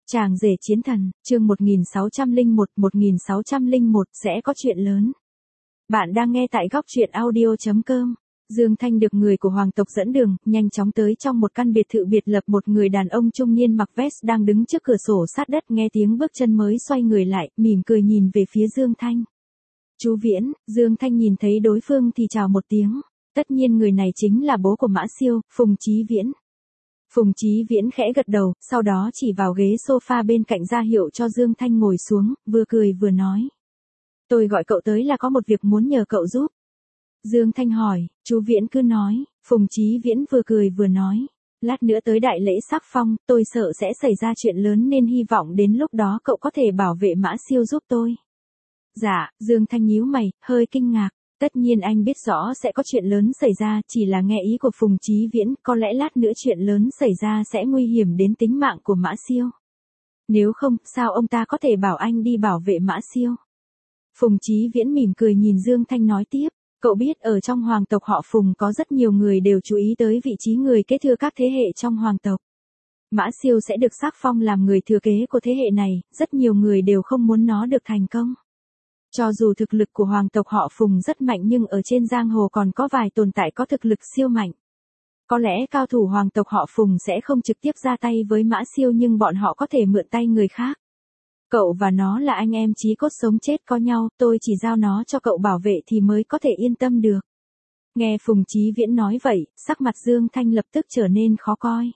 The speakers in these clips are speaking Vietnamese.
Chàng rể chiến thần, chương 1601 sẽ có chuyện lớn. Bạn đang nghe tại góc truyện audio.com. Dương Thanh được người của hoàng tộc dẫn đường, nhanh chóng tới trong một căn biệt thự biệt lập. Một người đàn ông trung niên mặc vest đang đứng trước cửa sổ sát đất, nghe tiếng bước chân mới xoay người lại, mỉm cười nhìn về phía Dương Thanh. Chú Viễn. Dương Thanh nhìn thấy đối phương thì chào một tiếng. Tất nhiên người này chính là bố của Mã Siêu, Phùng Chí Viễn. Phùng Chí Viễn khẽ gật đầu, sau đó chỉ vào ghế sofa bên cạnh ra hiệu cho Dương Thanh ngồi xuống, vừa cười vừa nói. Tôi gọi cậu tới là có một việc muốn nhờ cậu giúp. Dương Thanh hỏi, chú Viễn cứ nói. Phùng Chí Viễn vừa cười vừa nói. Lát nữa tới đại lễ sắc phong, tôi sợ sẽ xảy ra chuyện lớn nên hy vọng đến lúc đó cậu có thể bảo vệ Mã Siêu giúp tôi. Dạ, Dương Thanh nhíu mày, hơi kinh ngạc. Tất nhiên anh biết rõ sẽ có chuyện lớn xảy ra, chỉ là nghe ý của Phùng Chí Viễn, có lẽ lát nữa chuyện lớn xảy ra sẽ nguy hiểm đến tính mạng của Mã Siêu. Nếu không, sao ông ta có thể bảo anh đi bảo vệ Mã Siêu? Phùng Chí Viễn mỉm cười nhìn Dương Thanh nói tiếp, cậu biết ở trong hoàng tộc họ Phùng có rất nhiều người đều chú ý tới vị trí người kế thừa các thế hệ trong hoàng tộc. Mã Siêu sẽ được sắc phong làm người thừa kế của thế hệ này, rất nhiều người đều không muốn nó được thành công. Cho dù thực lực của hoàng tộc họ Phùng rất mạnh nhưng ở trên giang hồ còn có vài tồn tại có thực lực siêu mạnh. Có lẽ cao thủ hoàng tộc họ Phùng sẽ không trực tiếp ra tay với Mã Siêu nhưng bọn họ có thể mượn tay người khác. Cậu và nó là anh em chí cốt sống chết có nhau, tôi chỉ giao nó cho cậu bảo vệ thì mới có thể yên tâm được. Nghe Phùng Chí Viễn nói vậy, sắc mặt Dương Thanh lập tức trở nên khó coi.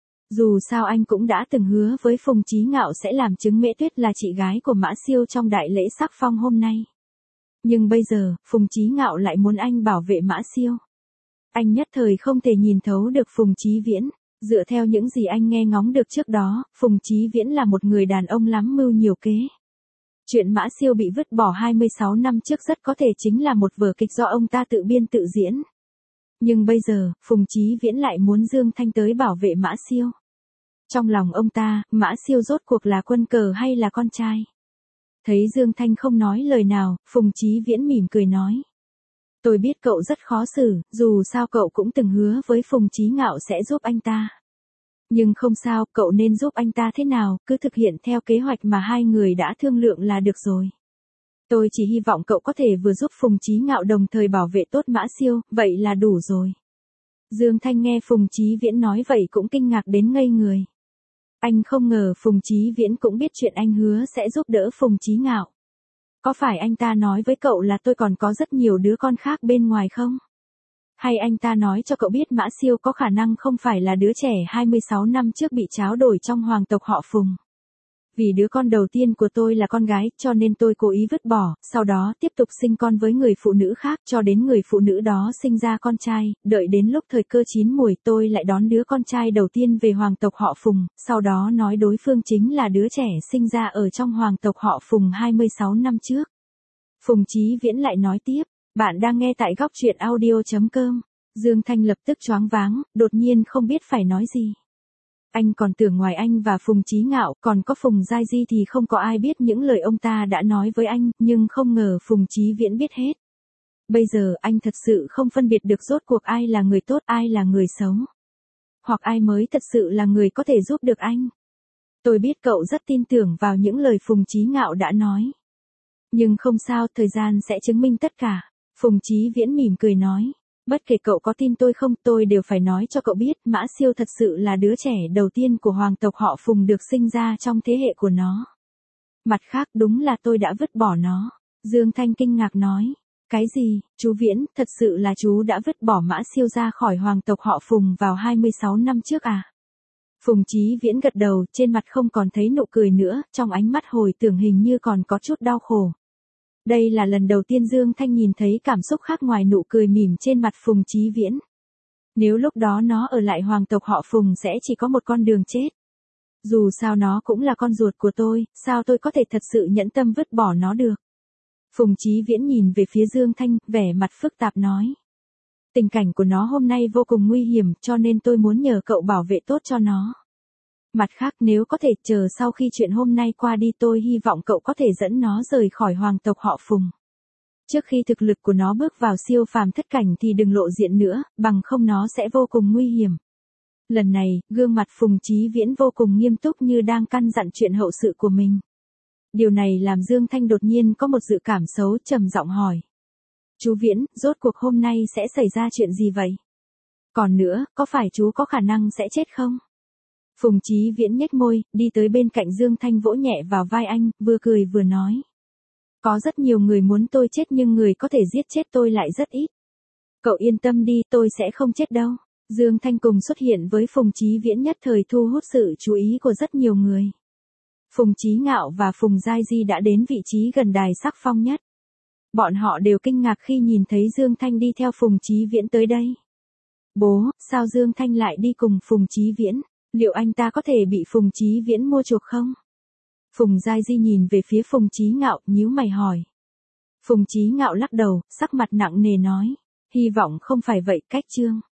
Dù sao anh cũng đã từng hứa với Phùng Chí Ngạo sẽ làm chứng Mễ Tuyết là chị gái của Mã Siêu trong đại lễ sắc phong hôm nay. Nhưng bây giờ, Phùng Chí Ngạo lại muốn anh bảo vệ Mã Siêu. Anh nhất thời không thể nhìn thấu được Phùng Chí Viễn. Dựa theo những gì anh nghe ngóng được trước đó, Phùng Chí Viễn là một người đàn ông lắm mưu nhiều kế. Chuyện Mã Siêu bị vứt bỏ 26 năm trước rất có thể chính là một vở kịch do ông ta tự biên tự diễn. Nhưng bây giờ, Phùng Chí Viễn lại muốn Dương Thanh tới bảo vệ Mã Siêu. Trong lòng ông ta, Mã Siêu rốt cuộc là quân cờ hay là con trai? Thấy Dương Thanh không nói lời nào, Phùng Chí Viễn mỉm cười nói. Tôi biết cậu rất khó xử, dù sao cậu cũng từng hứa với Phùng Chí Ngạo sẽ giúp anh ta. Nhưng không sao, cậu nên giúp anh ta thế nào, cứ thực hiện theo kế hoạch mà hai người đã thương lượng là được rồi. Tôi chỉ hy vọng cậu có thể vừa giúp Phùng Chí Ngạo đồng thời bảo vệ tốt Mã Siêu, vậy là đủ rồi. Dương Thanh nghe Phùng Chí Viễn nói vậy cũng kinh ngạc đến ngây người. Anh không ngờ Phùng Chí Viễn cũng biết chuyện anh hứa sẽ giúp đỡ Phùng Chí Ngạo. Có phải anh ta nói với cậu là tôi còn có rất nhiều đứa con khác bên ngoài không? Hay anh ta nói cho cậu biết Mã Siêu có khả năng không phải là đứa trẻ 26 năm trước bị tráo đổi trong hoàng tộc họ Phùng? Vì đứa con đầu tiên của tôi là con gái, cho nên tôi cố ý vứt bỏ, sau đó tiếp tục sinh con với người phụ nữ khác cho đến người phụ nữ đó sinh ra con trai, đợi đến lúc thời cơ chín muồi tôi lại đón đứa con trai đầu tiên về hoàng tộc họ Phùng, sau đó nói đối phương chính là đứa trẻ sinh ra ở trong hoàng tộc họ Phùng 26 năm trước. Phùng Chí Viễn lại nói tiếp, bạn đang nghe tại góc truyện audio.com. Dương Thanh lập tức choáng váng, đột nhiên không biết phải nói gì. Anh còn tưởng ngoài anh và Phùng Chí Ngạo còn có Phùng Giai Di thì không có ai biết những lời ông ta đã nói với anh, nhưng không ngờ Phùng Chí Viễn biết hết. Bây giờ anh thật sự không phân biệt được rốt cuộc ai là người tốt, ai là người xấu. Hoặc ai mới thật sự là người có thể giúp được anh. Tôi biết cậu rất tin tưởng vào những lời Phùng Chí Ngạo đã nói. Nhưng không sao, thời gian sẽ chứng minh tất cả. Phùng Chí Viễn mỉm cười nói. Bất kể cậu có tin tôi không, tôi đều phải nói cho cậu biết, Mã Siêu thật sự là đứa trẻ đầu tiên của hoàng tộc họ Phùng được sinh ra trong thế hệ của nó. Mặt khác đúng là tôi đã vứt bỏ nó. Dương Thanh kinh ngạc nói. Cái gì, chú Viễn, thật sự là chú đã vứt bỏ Mã Siêu ra khỏi hoàng tộc họ Phùng vào 26 năm trước à? Phùng Chí Viễn gật đầu, trên mặt không còn thấy nụ cười nữa, trong ánh mắt hồi tưởng hình như còn có chút đau khổ. Đây là lần đầu tiên Dương Thanh nhìn thấy cảm xúc khác ngoài nụ cười mỉm trên mặt Phùng Chí Viễn. Nếu lúc đó nó ở lại hoàng tộc họ Phùng sẽ chỉ có một con đường chết. Dù sao nó cũng là con ruột của tôi, sao tôi có thể thật sự nhẫn tâm vứt bỏ nó được? Phùng Chí Viễn nhìn về phía Dương Thanh, vẻ mặt phức tạp nói. Tình cảnh của nó hôm nay vô cùng nguy hiểm cho nên tôi muốn nhờ cậu bảo vệ tốt cho nó. Mặt khác nếu có thể chờ sau khi chuyện hôm nay qua đi tôi hy vọng cậu có thể dẫn nó rời khỏi hoàng tộc họ Phùng. Trước khi thực lực của nó bước vào siêu phàm thất cảnh thì đừng lộ diện nữa, bằng không nó sẽ vô cùng nguy hiểm. Lần này, gương mặt Phùng Chí Viễn vô cùng nghiêm túc như đang căn dặn chuyện hậu sự của mình. Điều này làm Dương Thanh đột nhiên có một dự cảm xấu, trầm giọng hỏi. Chú Viễn, rốt cuộc hôm nay sẽ xảy ra chuyện gì vậy? Còn nữa, có phải chú có khả năng sẽ chết không? Phùng Chí Viễn nhếch môi, đi tới bên cạnh Dương Thanh vỗ nhẹ vào vai anh, vừa cười vừa nói. Có rất nhiều người muốn tôi chết nhưng người có thể giết chết tôi lại rất ít. Cậu yên tâm đi, tôi sẽ không chết đâu. Dương Thanh cùng xuất hiện với Phùng Chí Viễn nhất thời thu hút sự chú ý của rất nhiều người. Phùng Chí Ngạo và Phùng Giai Di đã đến vị trí gần đài sắc phong nhất. Bọn họ đều kinh ngạc khi nhìn thấy Dương Thanh đi theo Phùng Chí Viễn tới đây. Bố, sao Dương Thanh lại đi cùng Phùng Chí Viễn? Liệu anh ta có thể bị Phùng Chí Viễn mua chuộc không? Phùng Giai Di nhìn về phía Phùng Chí Ngạo, nhíu mày hỏi. Phùng Chí Ngạo lắc đầu, sắc mặt nặng nề nói. Hy vọng không phải vậy, Cách Trương.